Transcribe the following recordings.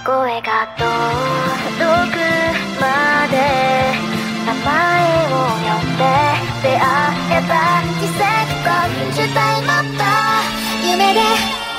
声が届くまで名前を呼んで出会えば奇跡と渋滞もっと夢で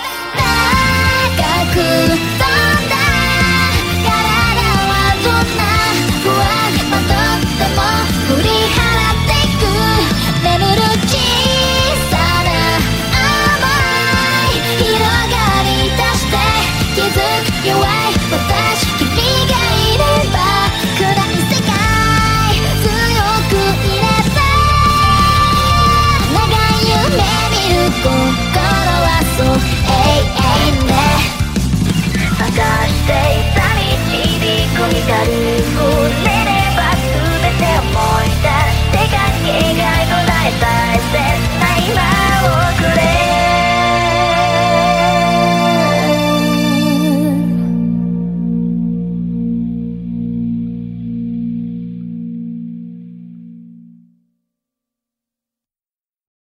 高く飛んだ体はどんな不安もとっても振り払っていく眠る小さな想い広がり出して気づく弱い私君がいれば暗い世界強くいれば長い夢見る心はそう永遠で探していた導く光